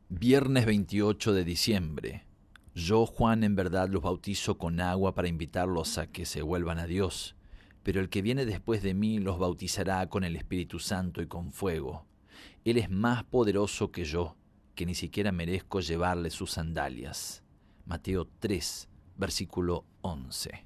Viernes 28 de diciembre. Yo, Juan, en verdad los bautizo con agua para invitarlos a que se vuelvan a Dios, pero el que viene después de mí los bautizará con el Espíritu Santo y con fuego. Él es más poderoso que yo, que ni siquiera merezco llevarle sus sandalias. Mateo 3, versículo 11.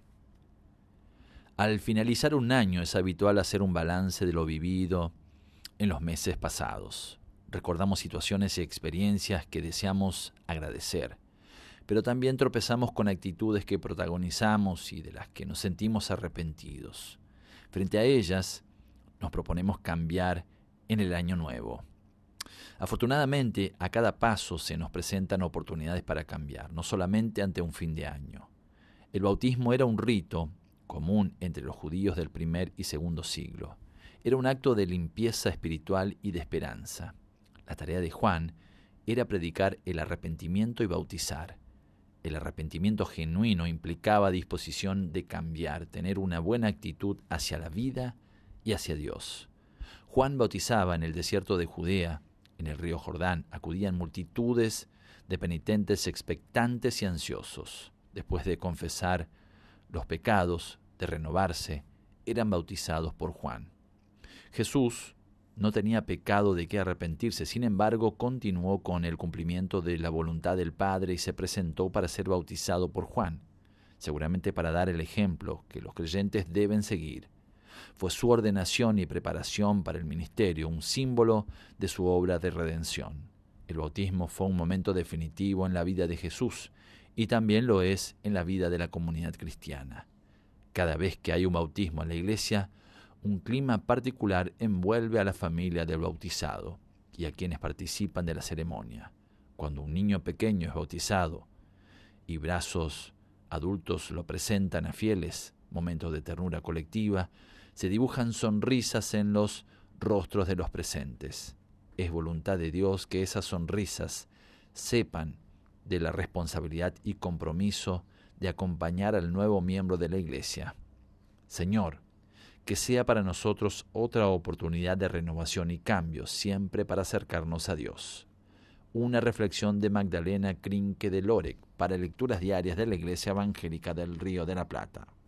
Al finalizar un año es habitual hacer un balance de lo vivido en los meses pasados. Recordamos situaciones y experiencias que deseamos agradecer, pero también tropezamos con actitudes que protagonizamos y de las que nos sentimos arrepentidos. Frente a ellas, nos proponemos cambiar en el año nuevo. Afortunadamente, a cada paso se nos presentan oportunidades para cambiar, no solamente ante un fin de año. El bautismo era un rito común entre los judíos del primer y segundo siglo. Era un acto de limpieza espiritual y de esperanza. La tarea de Juan era predicar el arrepentimiento y bautizar. El arrepentimiento genuino implicaba disposición de cambiar, tener una buena actitud hacia la vida y hacia Dios. Juan bautizaba en el desierto de Judea, en el río Jordán. Acudían multitudes de penitentes expectantes y ansiosos. Después de confesar los pecados, de renovarse, eran bautizados por Juan. Jesús no tenía pecado de qué arrepentirse, sin embargo, continuó con el cumplimiento de la voluntad del Padre y se presentó para ser bautizado por Juan, seguramente para dar el ejemplo que los creyentes deben seguir. Fue su ordenación y preparación para el ministerio, un símbolo de su obra de redención. El bautismo fue un momento definitivo en la vida de Jesús y también lo es en la vida de la comunidad cristiana. Cada vez que hay un bautismo en la iglesia, un clima particular envuelve a la familia del bautizado y a quienes participan de la ceremonia. Cuando un niño pequeño es bautizado y brazos adultos lo presentan a fieles, momentos de ternura colectiva, se dibujan sonrisas en los rostros de los presentes. Es voluntad de Dios que esas sonrisas sepan de la responsabilidad y compromiso de acompañar al nuevo miembro de la iglesia. Señor, que sea para nosotros otra oportunidad de renovación y cambio, siempre para acercarnos a Dios. Una reflexión de Magdalena Krinke de Lorek para lecturas diarias de la Iglesia Evangélica del Río de la Plata.